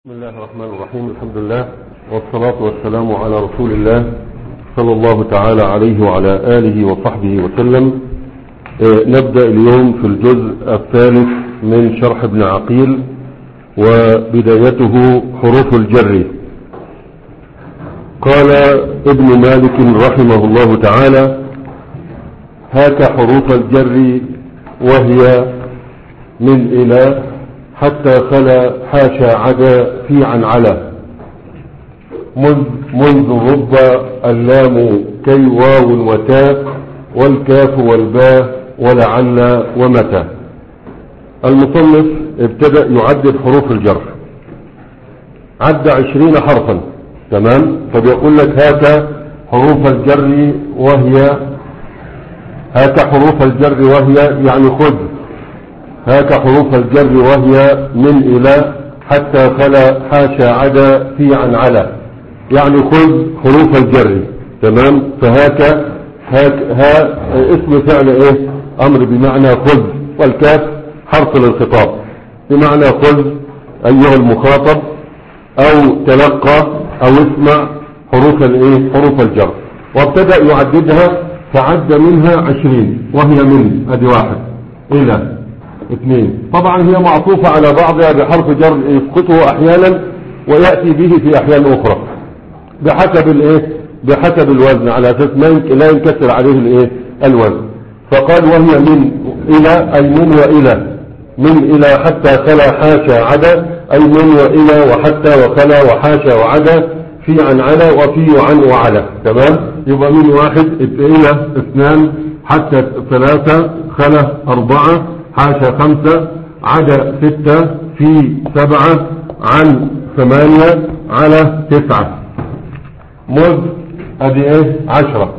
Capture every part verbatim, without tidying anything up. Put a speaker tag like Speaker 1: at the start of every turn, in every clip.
Speaker 1: بسم الله الرحمن الرحيم. الحمد لله والصلاة والسلام على رسول الله صلى الله تعالى عليه وعلى آله وصحبه وسلم. آه نبدأ اليوم في الجزء الثالث من شرح ابن عقيل، وبدايته حروف الجر. قال ابن مالك رحمه الله تعالى: هاك حروف الجر وهي من إلى حتى خلا حاشا عدا في عن على، منذ, منذ رب اللام كي واو وتاء والكاف والباء ولعل ومتى. المصنف ابتدأ يعدد حروف الجر، عد عشرين حرفا. تمام. فبيقول لك هاك حروف الجر وهي هاك حروف الجر وهي يعني خذ. هاك حروف الجر وهي من إلى حتى خلا حاشا عدا في عن على، يعني خذ حروف الجر. تمام. فهاك هاك ها اسم فعل ايه؟ امر بمعنى خذ، والكاف حرف للخطاب بمعنى خذ ايها المخاطب، او تلقى او اسمع حروف الايه؟ حروف الجر. وابتدأ يعددها فعد منها عشرين، وهي من ادي واحد الى اثنين. طبعا هي معطوفة على بعضها بحرف جر يسقطه احيانا ويأتي به في احيان اخرى بحسب الايه؟ بحسب الوزن، على اساس ما لا ينكسر عليه الايه؟ الوزن. فقال وهي من الى، اي من والى، من الى حتى خلا حاشا عدا، اي من والى وحتى وخلا وحاشا وعدا، في عن على وفي وعن وعلى. تمام. يبقى من واحد الى اثنان حتى ثلاثة خلا اربعة حاشا خمسة عدا ستة في سبعة عن ثمانية على تسعة. مذ ادي ايه؟ عشرة.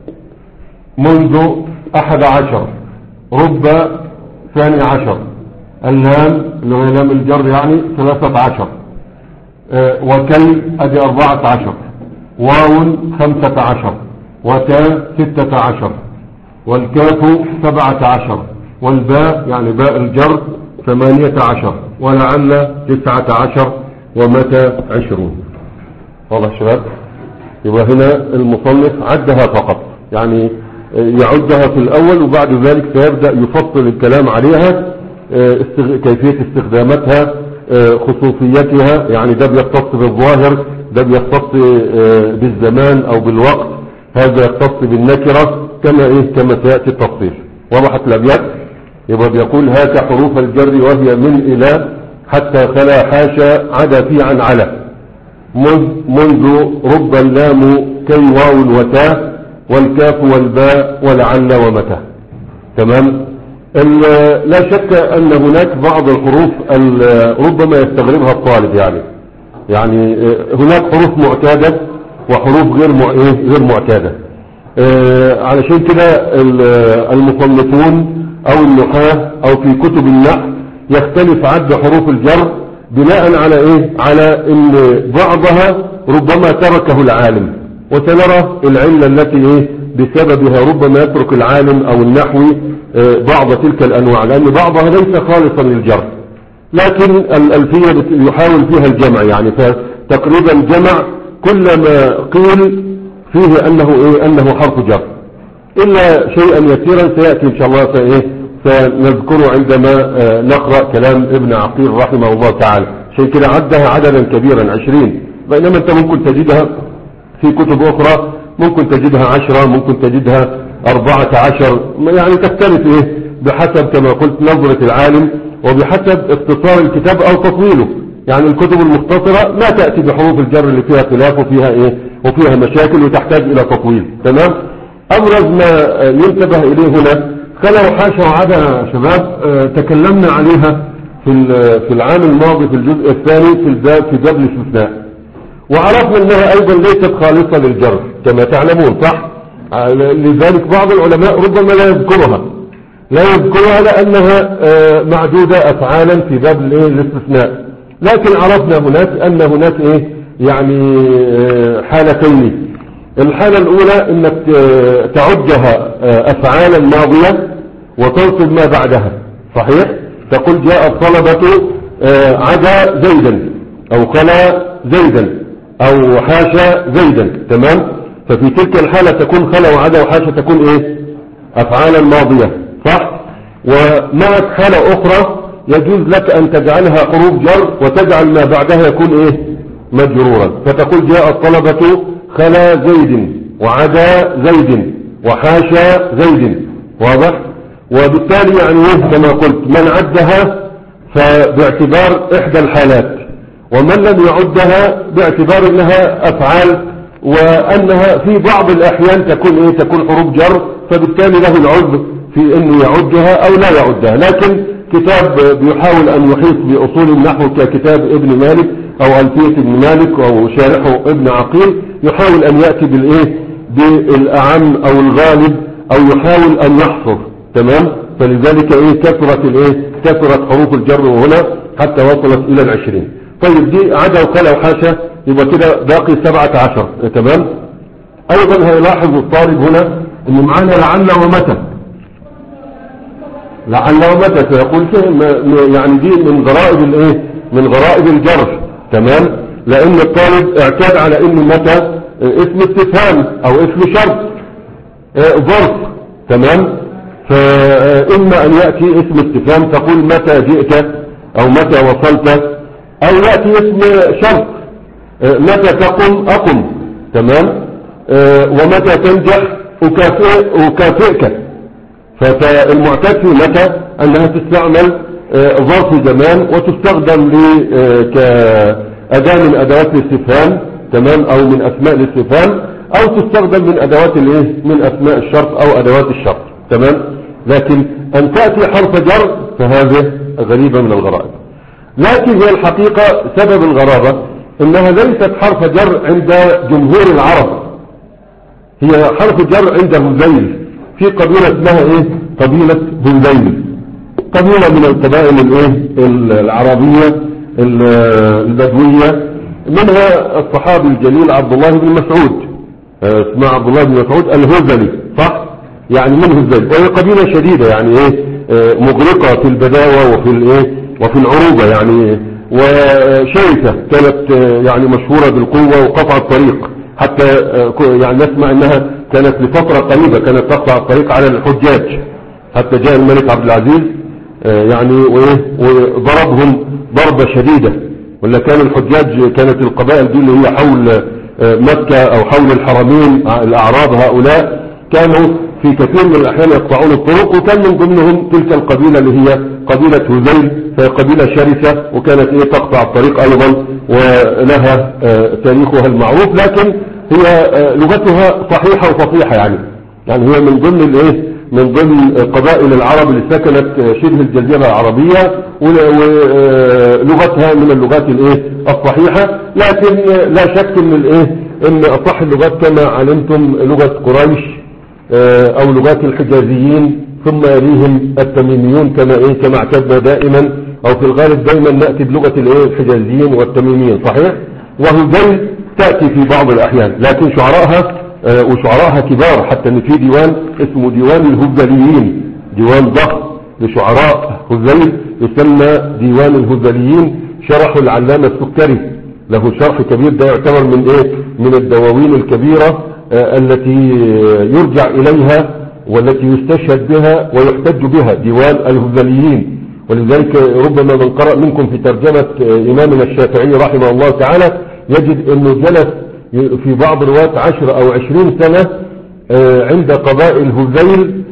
Speaker 1: منذ احد عشر. رب ثاني عشر. اللام اللي هو لام الجر يعني ثلاثة عشر. اه وكي ادي اربعة عشر. واو خمسة عشر. وتاء ستة عشر. والكاف سبعة عشر. والباء يعني باء الجر ثمانية عشر. ولعل تسعة عشر. ومتى عشرون. واضح شباب؟ يبقى هنا المصنف عدها فقط، يعني يعدها في الأول، وبعد ذلك سيبدأ يفصل الكلام عليها، كيفية استخداماتها، خصوصيتها، يعني ده بيختص بالظاهر، ده بيختص بالزمان أو بالوقت، هذا يختص بالنكرة، كما إيه كما سيأتي التفصيل. وضحت الأبيات؟ يبقى بيقول هاك حروف الجر وهي من إلى حتى خلا حاشا عدا في عن على، منذ رب اللام كي واو وتاء والكاف والباء ولعل ومتى. تمام. لا شك أن هناك بعض الحروف ربما يستغربها الطالب، يعني يعني هناك حروف معتادة وحروف غير غير معتادة. علشان كده المصنفون او النحاة او في كتب النحو يختلف عد حروف الجر بناء على ايه؟ على ان بعضها ربما تركه العالم، وسنرى العلة التي ايه بسببها ربما يترك العالم او النحوي بعض تلك الانواع، لان بعضها ليس خالصا للجر، لكن الالفية يحاول فيها الجمع، يعني فتقريبا جمع كل ما قيل فيه انه ايه؟ انه حرف جر، الا شيئا يسيرا سيأتي ان شاء الله فايه سنذكره عندما نقرأ كلام ابن عقيل رحمه الله تعالى. شيء كده عدها عددا كبيرا عشرين، بينما انت ممكن تجدها في كتب اخرى، ممكن تجدها عشرة، ممكن تجدها اربعة عشر، يعني تختلف ايه بحسب كما قلت نظرة العالم، وبحسب اختصار الكتاب او تطويله. يعني الكتب المختصرة ما تأتي بحروف الجر اللي فيها خلاف وفيها ايه وفيها مشاكل وتحتاج الى تطويل. تمام. ابرز ما ينتبه اليه هنا خلا وحاشا وعدا يا شباب، اه تكلمنا عليها في في العام الماضي في الجزء الثاني في الباب في باب الاستثناء، وعرفنا انها ايضا ليست خالصة للجر كما تعلمون، صح؟ لذلك بعض العلماء ربما لا يذكرها لا يذكرها لانها اه معدودة افعالا في باب الاستثناء، لكن عرفنا هناك ان هناك ايه يعني اه حالتين. الحالة الاولى انك تعدها افعالا ماضية وتنصب ما بعدها، صحيح؟ تقول جاء الطلبة عدا زيدا، أو خلا زيدا أو حاشا زيدا. تمام. ففي تلك الحالة تكون خلا وعدا وحاشا تكون إيه؟ أفعالا ماضية، صح؟ ومعك حالة أخرى يجوز لك أن تجعلها حروف جر وتجعل ما بعدها يكون إيه؟ مجرورا. فتقول جاء الطلبة خلا زيد وعدا زيد وحاشا زيد. واضح؟ وبالتالي يعني كما قلت من عدها فباعتبار إحدى الحالات، ومن لم يعدها باعتبار أنها أفعال، وأنها في بعض الأحيان تكون إيه؟ تكون حروف جر، فبالتالي له العذر في أنه يعدها أو لا يعدها. لكن كتاب بيحاول أن يحيط بأصول النحو ككتاب ابن مالك أو ألفية ابن مالك أو شارحه ابن عقيل يحاول أن يأتي بالإيه؟ بالأعم أو الغالب، أو يحاول أن يحصر. تمام. فلذلك إيه؟ كثرت الإيه؟ كثرت حروف الجر هنا حتى وصلت إلى العشرين. طيب دي عدا وخلا وحاشا، يبقى كده باقي سبعة عشر. تمام. أيضا هيلاحظ الطالب هنا إن معانا لعل ومتى، لعل ومتى سيقول يعني دي من غرائب الايه؟ من غرائب الجر. تمام. لان الطالب اعتاد على ان متى اسم استفهام او اسم شرط ظرف. تمام. فاما ان ياتي اسم استفهام تقول متى جئت او متى وصلت، او ياتي اسم شرط متى تقم اقم. تمام. ومتى تنجح اكافئ اكافئك. فالمعتاد في متى أنها تستعمل ظرف زمان وتستخدم كأداة من أدوات الاستفهام. تمام. أو من أسماء الاستفهام، أو تستخدم من أدوات الايه؟ من أسماء الشرط أو أدوات الشرط. تمام. لكن أن تأتي حرف جر فهذه غريبة من الغرائب. لكن هي الحقيقة سبب الغرابة إنها ليست حرف جر عند جمهور العرب، هي حرف جر عند هذيل في قبيلة اسمها ايه؟ قبيلة هذيل، قبيلة من القبائل الايه؟ العربية البدوية، منها الصحابي الجليل عبد الله بن مسعود، اسمه عبد الله بن مسعود الهذلي، صح؟ يعني من هذيل، وهي قبيلة شديدة يعني ايه؟ مغرقة في البداوة وفي الايه؟ وفي العروبة يعني، وشرسة كانت يعني مشهورة بالقوة وقطع الطريق، حتى يعني نسمع انها كانت لفترة قريبة كانت تقطع الطريق على الحجاج، حتى جاء الملك عبد العزيز يعني وضربهم ضربة شديدة. ولا كان الحجاج كانت القبائل دي اللي هي حول مكة او حول الحرمين الاعراب هؤلاء كانوا في كثير من الاحيان يقطعون الطرق، وكان من ضمنهم تلك القبيلة اللي هي قبيلة هذيل، فهي قبيلة شرسة وكانت ايه تقطع الطريق ايضا ولها تاريخها المعروف، لكن هي لغتها صحيحة وفصيحة يعني يعني هي من ضمن الايه من ضمن قبائل العرب اللي سكنت شبه الجزيرة العربية، ولغتها من اللغات الايه الصحيحة. لكن لا شك ان الايه ان اصح اللغات كما علمتم لغة قريش او لغات الحجازيين، ثم يليهم التميميون كما ايه كما اعتدنا دائما، او في الغالب دائما نأتي بلغة الايه الحجازيين والتميميين، صحيح؟ وهذيل تأتي في بعض الأحيان، لكن شعراءها آه وشعراءها كبار، حتى ان في ديوان اسمه ديوان الهذليين، ديوان ضخم لشعراء هذيل يسمى ديوان الهذليين، شرحه العلامة السكري، له شرح كبير، ده يعتبر من ايه من الدواوين الكبيرة آه التي يرجع إليها والتي يستشهد بها ويحتج بها، ديوان الهذليين. ولذلك ربما من قرأ منكم في ترجمة إمامنا الشافعي رحمه الله تعالى يجد أنه جلس في بعض الروايات عشر أو عشرين سنة عند قبائل هذيل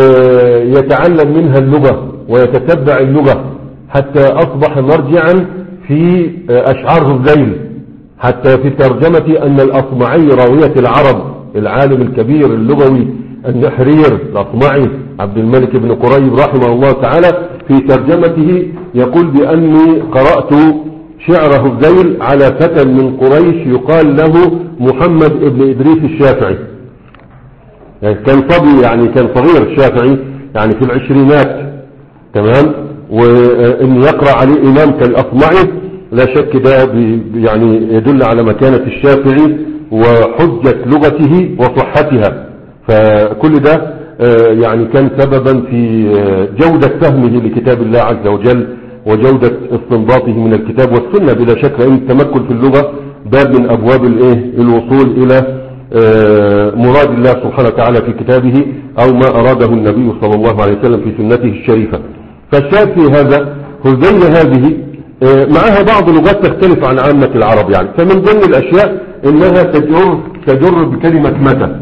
Speaker 1: يتعلم منها اللغة ويتتبع اللغة، حتى أصبح مرجعا في أشعار هذيل، حتى في ترجمة أن الأصمعي راوية العرب العالم الكبير اللغوي النحرير الأصمعي عبد الملك بن قريب رحمه الله تعالى في ترجمته يقول بأني قرأت شعر هذيل على فتى من قريش يقال له محمد ابن إدريس الشافعي، يعني كان صبي يعني كان صغير الشافعي يعني في العشرينات. تمام. وإن يقرأ عليه إمام كالأصمعي لا شك ده يعني يدل على مكانة الشافعي وحجة لغته وصحتها، فكل ده يعني كان سببا في جودة فهمه لكتاب الله عز وجل وجودة استنباطه من الكتاب والسنة بلا شك، لأن التمكن في اللغة باب من أبواب الايه الوصول إلى مراد الله سبحانه وتعالى في كتابه أو ما أراده النبي صلى الله عليه وسلم في سنته الشريفة. فالشاهد في هذا هذيل هذه معها بعض اللغات تختلف عن عامة العرب يعني. فمن ضمن الأشياء إنها تجر تجر بكلمة متى.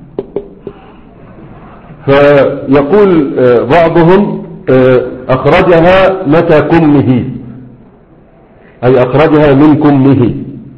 Speaker 1: فيقول بعضهم أخرجها متى كمه، أي أخرجها من كمه.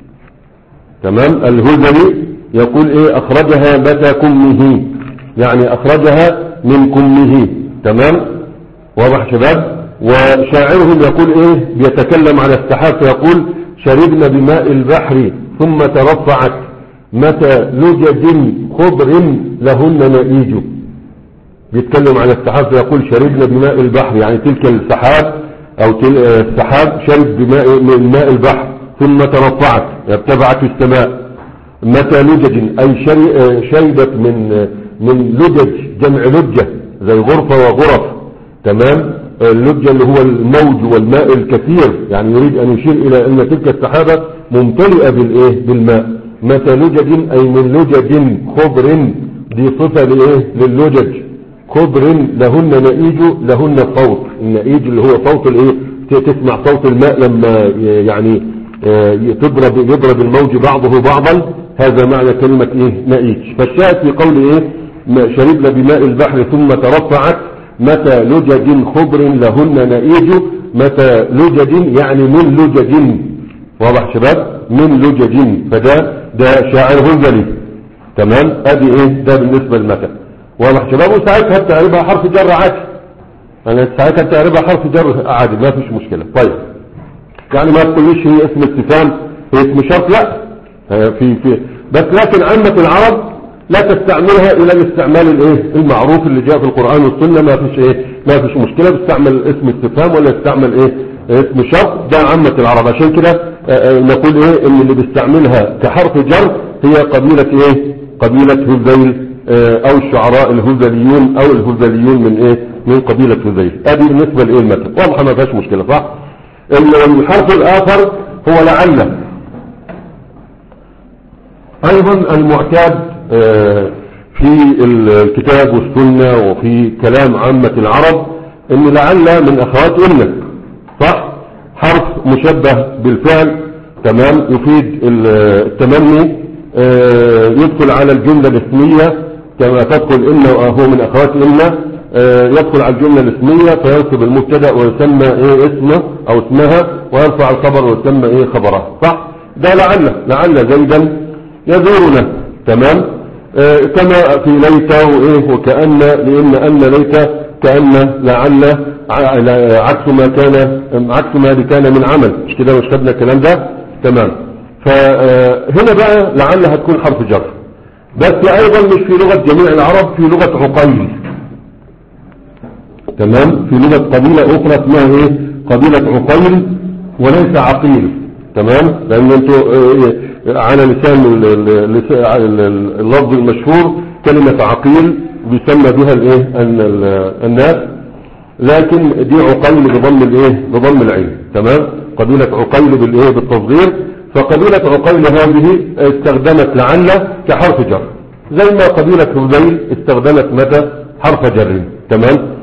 Speaker 1: تمام. الهذلي يقول إيه أخرجها متى كمه، يعني أخرجها من كمه. تمام. واضح شباب. وشاعرهم يقول إيه بيتكلم على السحاب فيقول شربنا بماء البحر ثم ترفعت متى لجج خضر لهن نئيج. بيتكلم على السحاب فيقول شربنا بماء البحر، يعني تلك السحاب أو تل السحاب شرب بماء من ماء البحر ثم ترفعت ارتفعت في السماء. متى لجج أي شربت من من لجج، جمع لجة زي غرفة وغرف. تمام. اللجة اللي هو الموج والماء الكثير، يعني يريد أن يشير إلى أن تلك السحابة ممتلئة بالإيه بالماء. متى لجج أي من لجج خضر، دي صفة لإيه لللجج. خضر لهن نئيج، لهن صوت. النئيج اللي هو صوت الإيه، تسمع صوت الماء لما يعني تضرب يضرب الموج بعضه بعضا، هذا معنى كلمة إيه نئيج. فالشاهد في قول إيه شربنا بماء البحر ثم ترفعت متى لجج خضر لهن نئيج. متى لجج يعني من لجج. واضح شباب. من لجج. فده ده شاعر هذلي. تمام. ادي ايه ده بالنسبة لمتى. واضح شباب. وساعتها بتعربها حرف جر عادي، يعني ساعتها بتعربها حرف جر عادي ما فيش مشكلة. طيب يعني ما تقوليش هي اسم استفهام هي اسم شرط، لا في في بس لكن عامة العرب لا تستعملها الى الاستعمال الايه المعروف اللي جاء في القرآن والسنة. ما فيش ايه ما فيش مشكلة بتستعمل اسم استفهام ولا تستعمل ايه اسم شرط. ده عامة العرب. عشان كده نقول ايه ان اللي بيستعملها كحرف جر هي قبيلة ايه قبيلة هذيل او الشعراء الهذليون او الهذليون من ايه من قبيلة هذيل. ادي بالنسبة لايه المثل. واضحة ما فيهاش مشكلة صح. الحرف الاخر هو لعل. ايضا المعتاد في الكتاب والسنة وفي كلام عامة العرب ان لعل من اخوات ان صح. حرف مشبه بالفعل. تمام. يفيد التمني. يدخل على الجملة الاسمية كما تدخل ان وهو من اخوات ان. يدخل على الجملة الاسمية فينصب المبتدا ويسمى ايه اسمه او اسمها، ويرفع الخبر ويسمى ايه خبره صح. ده لعل. لعل زيدا يزورنا. تمام. آه كما في ليت وايه وكأن، لان ان ليت كأن لعل عكس ما كان عكس ما كان من عمل. مش كده مش خدنا الكلام ده. تمام. فهنا بقى لعل هتكون حرف جر، بس ايضا مش في لغة جميع العرب، في لغة عقيل. تمام. في لغة قبيلة اخرى اسمها ايه قبيلة عقيل وليس عقيل. تمام. لان انتوا إيه على لسان اللفظ المشهور كلمة عقيل بيسمى بها الايه الناس، لكن دي عقيل بضم الايه بضم العين. تمام. قبيلة عقيل بالايه بالتصغير. فقبيلة عقيل هذه استخدمت لعل كحرف جر، زي ما قبيلة هذيل استخدمت متى حرف جر. تمام.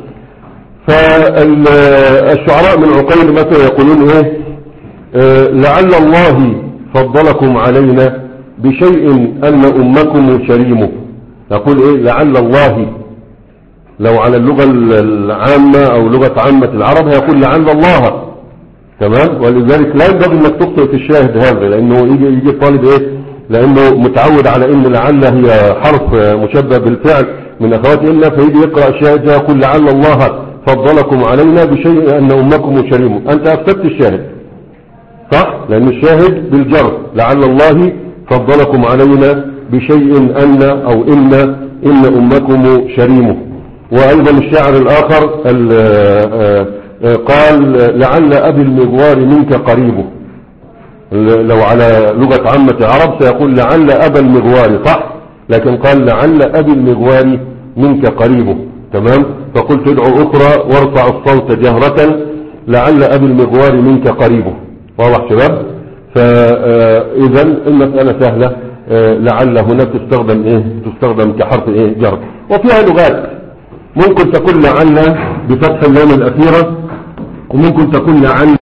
Speaker 1: فالشعراء من عقيل متى يقولون ايه آه لعل الله فضلكم علينا بشيء أن أمكم شريمه. يقول إيه لعل الله. لو على اللغة العامة أو لغة عامة العرب هيقول لعل الله. تمام. ولذلك لا ينبغي أنك تخطئ في الشاهد هذا، لأنه يجي يجي طالب إيه لأنه متعود على أن لعل هي حرف مشبه بالفعل من أخوات إلا، فيجي يقرأ الشاهد يقول لعل الله فضلكم علينا بشيء أن أمكم شريمه. أنت أفسدت الشاهد صح، لأن الشاهد بالجر لعل الله فضلكم علينا بشيء أن أو إن إن أمكم شريمه. وأيضا الشاعر الآخر قال لعل أبي المغوار منك قريبه. لو على لغة عامة العرب سيقول لعل أبا المغوار صح، لكن قال لعل أبي المغوار منك قريبه. تمام. فقلت ادعو أخرى وارفع الصوت جهرة لعل أبي المغوار منك قريبه. واضح شباب؟ فإذا المسألة سهلة. لعل هنا تستخدم إيه؟ تستخدم كحرف إيه؟ جر. وفيها لغات، ممكن تكون لعل بفتح اللام الأخيرة، وممكن تكون لعل